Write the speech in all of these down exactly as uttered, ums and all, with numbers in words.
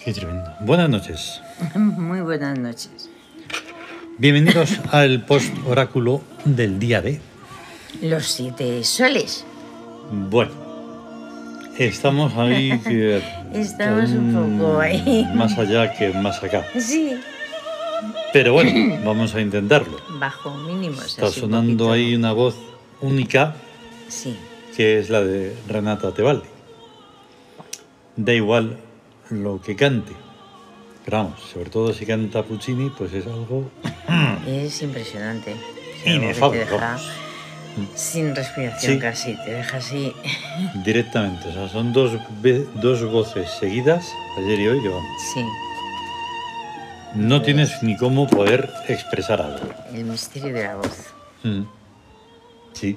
Qué tremendo. Buenas noches. Muy buenas noches. Bienvenidos al post-oráculo del día de... Los siete soles. Bueno, estamos ahí... Que, Estamos un poco ahí. Más allá que más acá. Sí. Pero bueno, vamos a intentarlo. Bajo mínimos. Está sonando ahí una voz única. Sí. Que es la de Renata Tebaldi. Da igual lo que cante. Pero vamos, sobre todo si canta Puccini, pues es algo... Es impresionante. Inefable. Te deja sin respiración, sí. Casi, te deja así. Directamente, o sea, son dos, dos voces seguidas, ayer y hoy, que vamos. Sí. No pues, tienes ni cómo poder expresar algo. El misterio de la voz. Mm. Sí.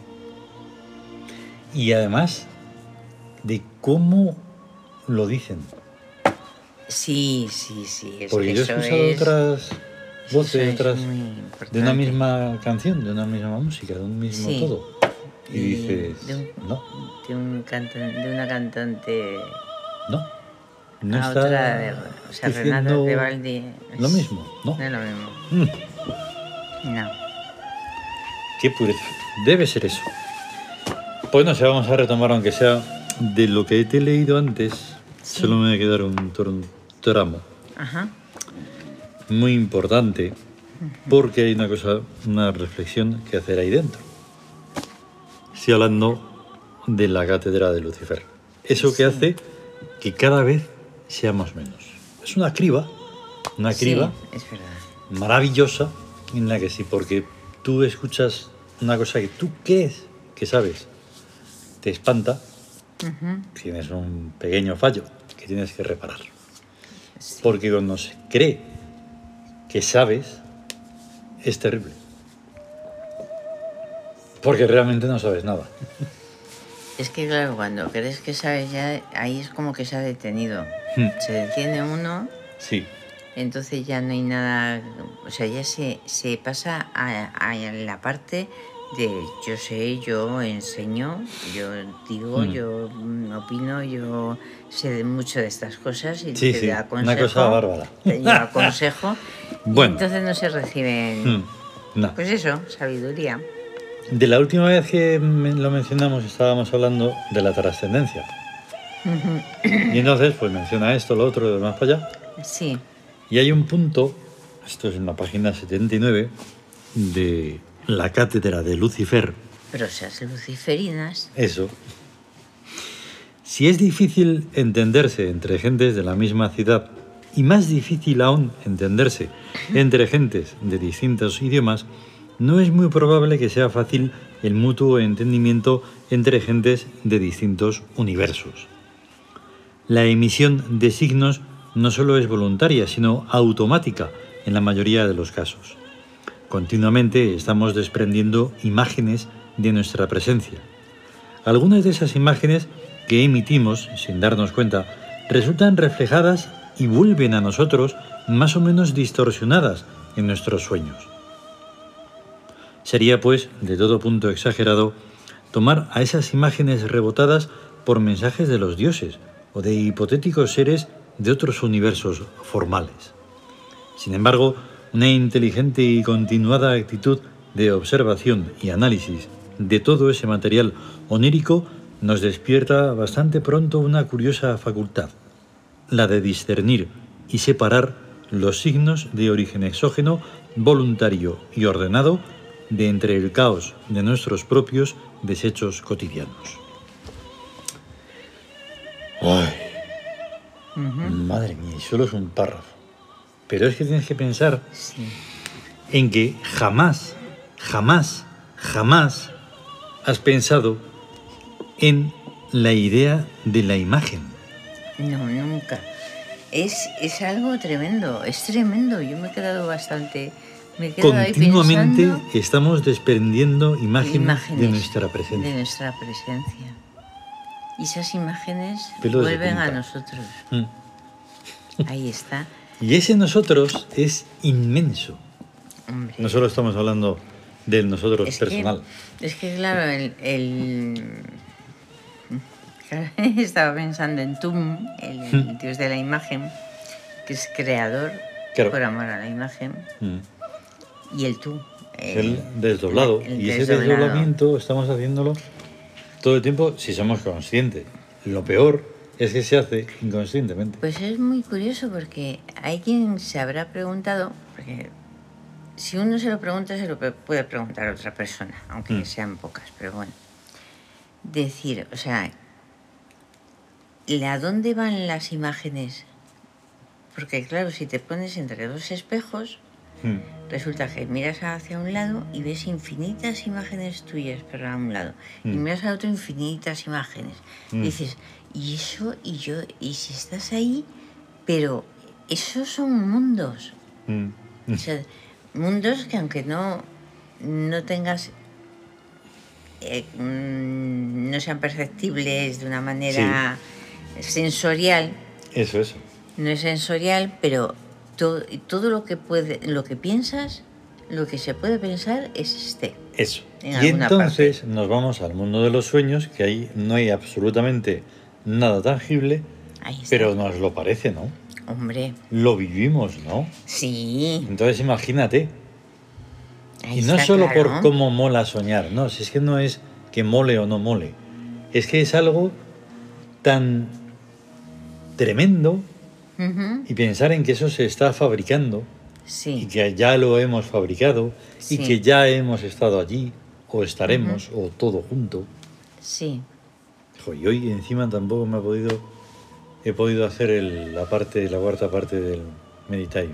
Y además, de cómo lo dicen. Sí, sí, sí. Es Porque que yo he eso escuchado es... otras voces otras de una importante. misma canción, de una misma música, de un mismo sí. todo. Y, y dices, de un, no. De, un cantan, de una cantante... No. No a está otra de, o sea, Renata Tebaldi. Lo mismo, ¿no? No es lo mismo. Mm. No. Qué pureza. Debe ser eso. Pues no sé, vamos a retomar, aunque sea de lo que te he leído antes. Sí. Solo me va a quedar un, un tramo. Ajá. Muy importante, porque hay una cosa, una reflexión que hacer ahí dentro. Estoy hablando de la cátedra de Lucifer. Eso que sí. hace que cada vez seamos menos. Es una criba, una criba sí, es verdad. maravillosa, en la que sí, porque tú escuchas una cosa que tú crees que sabes, te espanta, uh-huh. Tienes un pequeño fallo que tienes que reparar. Sí. Porque cuando se cree que sabes, es terrible. Porque realmente no sabes nada. Es que claro, cuando crees que sabes ya, ahí es como que se ha detenido. Hmm. Se detiene uno. Sí. Entonces ya no hay nada, o sea, ya se, se pasa a, a la parte de yo sé, yo enseño, yo digo, hmm. yo opino, yo sé mucho de estas cosas y sí, te sí. aconsejo. Una cosa bárbara. Te yo aconsejo. Bueno. Y entonces no se reciben, hmm. no. pues eso, sabiduría. De la última vez que lo mencionamos estábamos hablando de la trascendencia. Uh-huh. Y entonces pues menciona esto, lo otro, lo demás para allá. Sí. Y hay un punto, esto es en la página setenta y nueve, de la cátedra de Lucifer. Prosas luciferinas. Eso. Si es difícil entenderse entre gentes de la misma ciudad, y más difícil aún entenderse entre gentes de distintos idiomas, no es muy probable que sea fácil el mutuo entendimiento entre gentes de distintos universos. La emisión de signos no solo es voluntaria, sino automática en la mayoría de los casos. Continuamente estamos desprendiendo imágenes de nuestra presencia. Algunas de esas imágenes que emitimos, sin darnos cuenta, resultan reflejadas y vuelven a nosotros más o menos distorsionadas en nuestros sueños. Sería, pues, de todo punto exagerado tomar a esas imágenes rebotadas por mensajes de los dioses o de hipotéticos seres de otros universos formales. Sin embargo, una inteligente y continuada actitud de observación y análisis de todo ese material onírico nos despierta bastante pronto una curiosa facultad, la de discernir y separar los signos de origen exógeno, voluntario y ordenado de entre el caos de nuestros propios desechos cotidianos. Ay, uh-huh. Madre mía, solo es un párrafo. Pero es que tienes que pensar sí. en que jamás, jamás, jamás has pensado en la idea de la imagen. No, nunca. Es, es algo tremendo, es tremendo. Yo me he quedado bastante... Me quedo Continuamente ahí pensando, estamos desprendiendo imágenes, imágenes de nuestra presencia. De nuestra presencia. Y esas imágenes Pelos vuelven a nosotros. Mm. Ahí está. Y ese nosotros es inmenso. Hombre. No solo estamos hablando del nosotros es personal. Que, es que claro, el, el... estaba pensando en Tum, el, el dios de la imagen, que es creador, Claro. por amor a la imagen, Mm. y el tú. Es el desdoblado. el y ese desdoblado. desdoblamiento estamos haciéndolo todo el tiempo si somos conscientes. Lo peor es que se hace inconscientemente. Pues es muy curioso porque hay quien se habrá preguntado, porque si uno se lo pregunta, se lo pe- puede preguntar a otra persona, aunque Mm. sean pocas, pero bueno. Decir, o sea, ¿a dónde van las imágenes? Porque claro, si te pones entre dos espejos, Mm. resulta que miras hacia un lado y ves infinitas imágenes tuyas, pero a un lado. Y Mm. miras a otro infinitas imágenes. Mm. Y dices, y eso, y yo, y si estás ahí, pero esos son mundos. Mm. O sea, mundos que aunque no, no tengas, eh, mm, no sean perceptibles de una manera sensorial, Eso, eso. no es sensorial, pero todo, todo lo que puede, lo que piensas, lo que se puede pensar existe. Eso. En Y alguna entonces nos vamos al mundo de los sueños, que ahí no hay absolutamente nada tangible, Ahí está. pero nos lo parece, ¿no? Hombre, Lo vivimos, ¿no? sí. Entonces imagínate. Ahí Y no está solo claro. por cómo mola soñar, no, si es que no es que mole o no mole, es que es algo tan tremendo Ujú, y pensar en que eso se está fabricando y sí, que ya lo hemos fabricado Sí. y que ya hemos estado allí o estaremos o todo junto. sí. Jo, y hoy encima tampoco me ha podido, he podido hacer el- la parte, la cuarta parte del Meditime.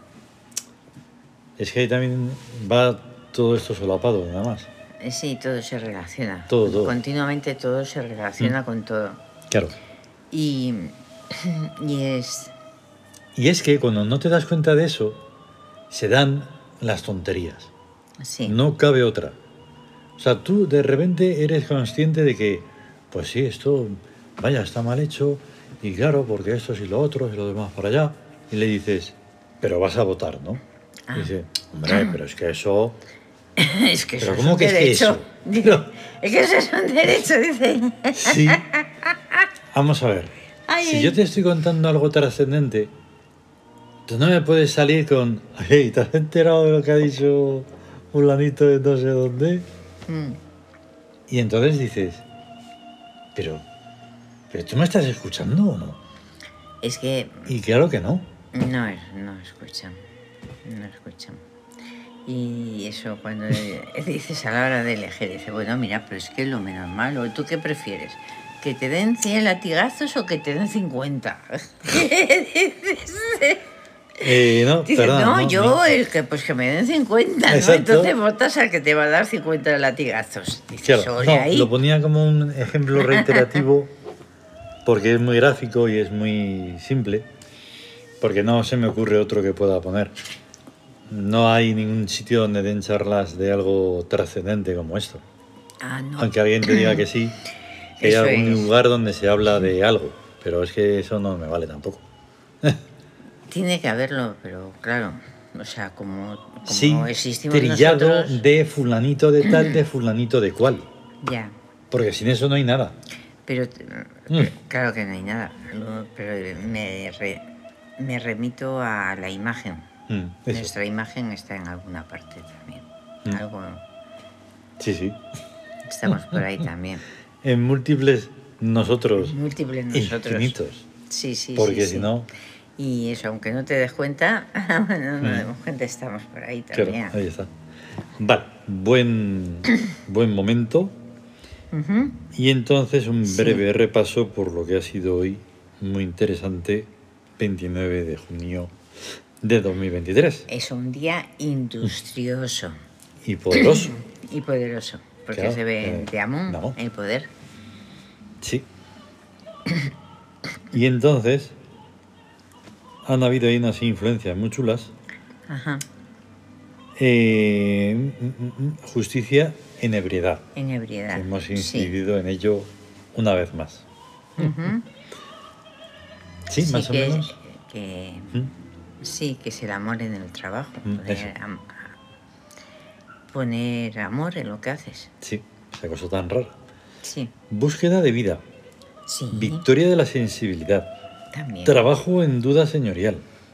Es que ahí también va todo esto solapado, nada más. Eh, Sí, todo se relaciona. Todo, todo. Continuamente todo se relaciona con todo. Claro. Y, y es... Y es que cuando no te das cuenta de eso, se dan las tonterías. Sí. No cabe otra. O sea, tú de repente eres consciente de que, pues sí, esto, vaya, está mal hecho, y claro, porque esto y lo otro, y lo demás para allá. Y le dices, pero vas a votar, ¿no? Ah. Y dice, hombre, pero es que eso... es que ¿Pero eso cómo es un que es que derecho. eso? Dice, Pero- es que eso es un derecho, dice. Sí. Vamos a ver. Ay, si ay. yo te estoy contando algo trascendente, tú no me puedes salir con, hey, ¿te has enterado de lo que ha dicho fulanito de no sé dónde? Mm, Y entonces dices, pero, pero ¿tú me estás escuchando o no? Es que Y claro que no. no, es- no escuchan. No escuchan. Y eso cuando dices a la hora de elegir, dice, bueno, mira, pero es que es lo menos malo. ¿Tú qué prefieres? ¿Que te den cien latigazos o que te den cincuenta? Eh, no, Dices, perdón. no, no, yo, no. el que pues que me den cincuenta, ¿no? Exacto. Entonces votas al que te va a dar cincuenta latigazos. Dices, Claro, "Ole, no, ahí". lo ponía como un ejemplo reiterativo porque es muy gráfico y es muy simple, porque no se me ocurre otro que pueda poner. No hay ningún sitio donde den charlas de algo trascendente como esto. Ah, no. Aunque alguien te diga que sí, que hay Eso algún es. lugar donde se habla de algo, pero es que eso no me vale tampoco. Tiene que haberlo, pero claro, o sea, como, como Sí, existimos trillado nosotros... de fulanito de tal, de fulanito de cual. Ya, Porque sin eso no hay nada. pero Mm. claro que no hay nada. Lo- Pero me, re- me remito a la imagen. Mm, eso. Nuestra imagen está en alguna parte también. Mm. Algo, Sí, sí. estamos por ahí también. En múltiples nosotros, Múltiples nosotros. infinitos. Sí, sí, Porque sí, si sí. no, Y eso, aunque no te des cuenta, bueno, no Mm. demos cuenta, estamos por ahí claro, también. ahí está. Vale, buen, buen momento. Ujú. Y entonces un Sí. breve repaso por lo que ha sido hoy muy interesante, veintinueve de junio de dos mil veintitrés. Es un día industrioso Y poderoso. y poderoso, porque Claro, se ve eh, de Amón no. el poder. Sí. Y entonces han habido ahí unas influencias muy chulas. Ajá. Eh, mm, mm, mm, justicia en ebriedad. En ebriedad. Hemos Sí. incidido en ello una vez más. Ujú. Sí, más o que, menos. que- ¿Mm? sí, que es el amor en el trabajo. Mm, Poner, eso. am- poner amor en lo que haces. Sí, esa cosa tan rara. Sí. Búsqueda de vida. Sí. Victoria de la sensibilidad. También. Trabajo en duda señorial.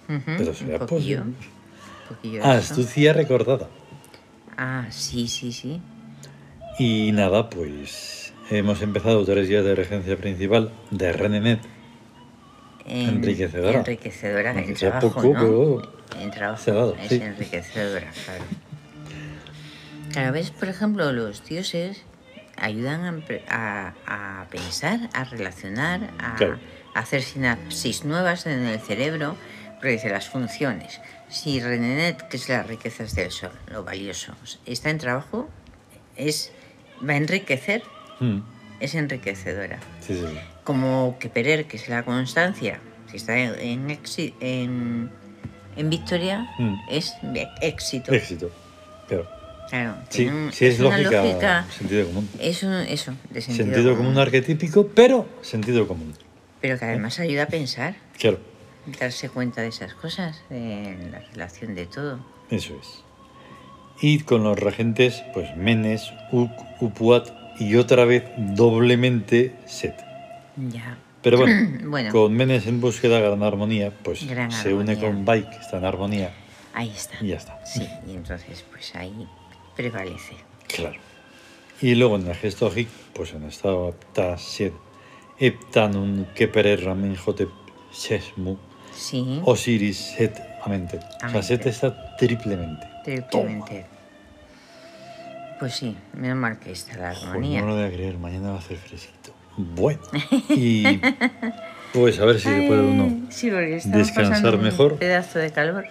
Ujú, Pero un será poquillo. posible. Un poquillo Ah, de eso. astucia recordada. Ah, sí, sí, sí. Y nada, pues hemos empezado tres días de regencia principal de Renenet. En- Enriquecedora. Enriquecedora. Aunque El sea trabajo, poco, ¿no? pero El trabajo se ha dado, es sí. enriquecedora, claro. Claro, ves, por ejemplo, los dioses ayudan a, empre- a- a pensar, a relacionar, a, Claro. a hacer sinapsis nuevas en el cerebro, porque dice las funciones. Si Renenet, que es las riquezas del sol, lo valioso, está en trabajo, es, va a enriquecer, Mm, es enriquecedora. sí, sí, sí. Como que Perer, que es la constancia, si está en, en, exi- en, en victoria, Mm. es de éxito. Éxito. Claro. Claro, Sí, tiene un- sí es, una lógica, lógica, sentido común. es un- eso, de sentido, Sentido común arquetípico, pero sentido común. pero que además ayuda a pensar, Claro, darse cuenta de esas cosas, de la relación de todo. eso es. Y con los regentes, pues Menes, Uk, Upuat y otra vez doblemente Set. Ya. Pero bueno, Bueno, con Menes en búsqueda de gran armonía, pues Gran se une armonía. con Bai, que está en armonía, ahí está. y ya está. Sí, y entonces pues ahí prevalece. Claro. Y luego en el gesto Hik, pues en estado apta Set, Eptanun, Keperer, Ramen, Hotep, Sesmu, Sí, Osiris, Set, Amentet. O sea, Amentet. Set está triplemente. triplemente. Pues sí, menos mal que está la Joder, armonía. no lo voy a creer, mañana va a hacer fresquito. Bueno, y pues a ver si le puede uno Ay, sí, porque estamos descansar pasando un mejor. pedazo de calor.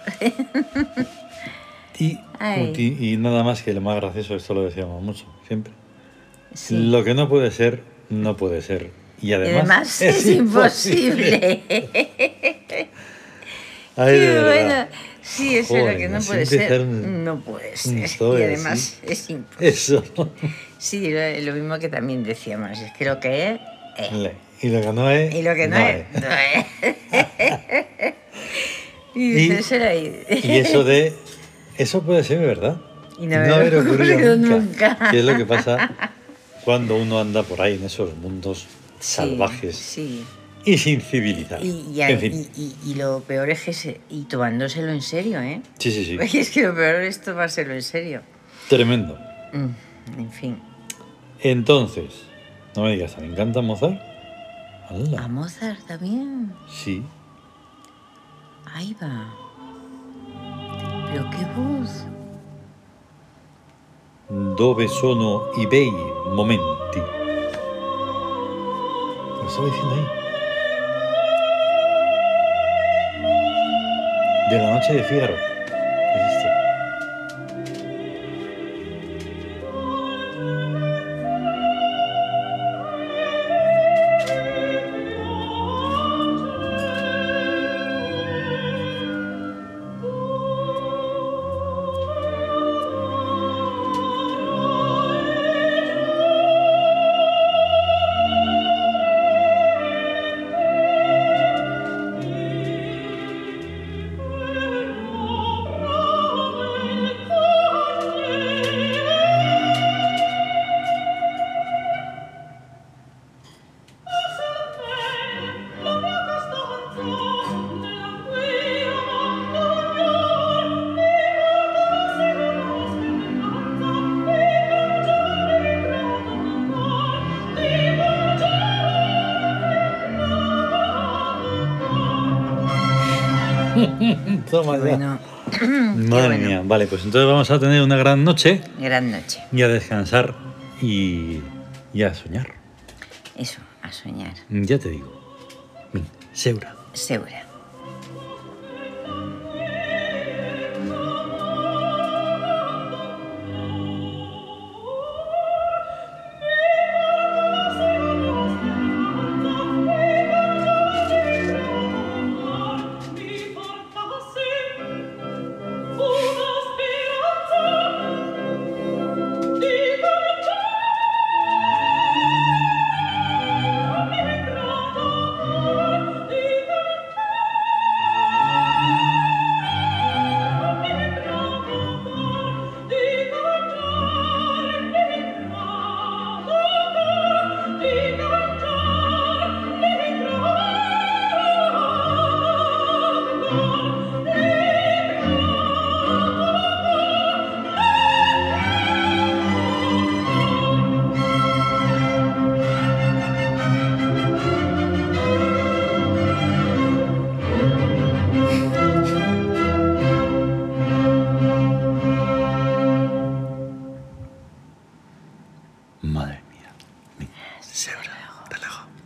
Y, Ay. y, y nada más que lo más gracioso, esto lo decíamos mucho, siempre. Sí. Lo que no puede ser, no puede ser. Y Y además, además es, imposible. Ay, de Qué verdad. bueno. Sí, eso es Joder, lo que no así puede ser. empezar un- No puede un ser. story Y además así. es imposible. Eso. Sí, lo, lo mismo que también decíamos. Es que lo que es, es. Le- Y lo que no es, Y lo que no, es, no es. y Y- dices, era ahí. Y eso de... Eso puede ser verdad. Y no haber ocurrido nunca. ¿Qué es lo que pasa cuando uno anda por ahí en esos mundos Sí, salvajes Sí. y sin civilizar? Y, y, en fin, y, y- y lo peor es que se, y tomándoselo en serio, ¿eh? sí, sí, sí. Es que lo peor es tomárselo en serio. Tremendo. Mm, en fin. Entonces, no me digas, ¿me encanta Mozart? A ¡Hala! Mozart también. Sí. Ahí va. Pero qué voz. Dove sono i bei momenti. Lo estaba diciendo ahí. De la noche de Fígaro. ¿Qué es esto? Toma Qué ya. bueno. Madre bueno. mía. Vale, pues entonces vamos a tener una gran noche Gran noche. y a descansar y, y a soñar. Eso, a soñar. Ya te digo. Ven, Seura. Segura. Seguro. Hasta luego.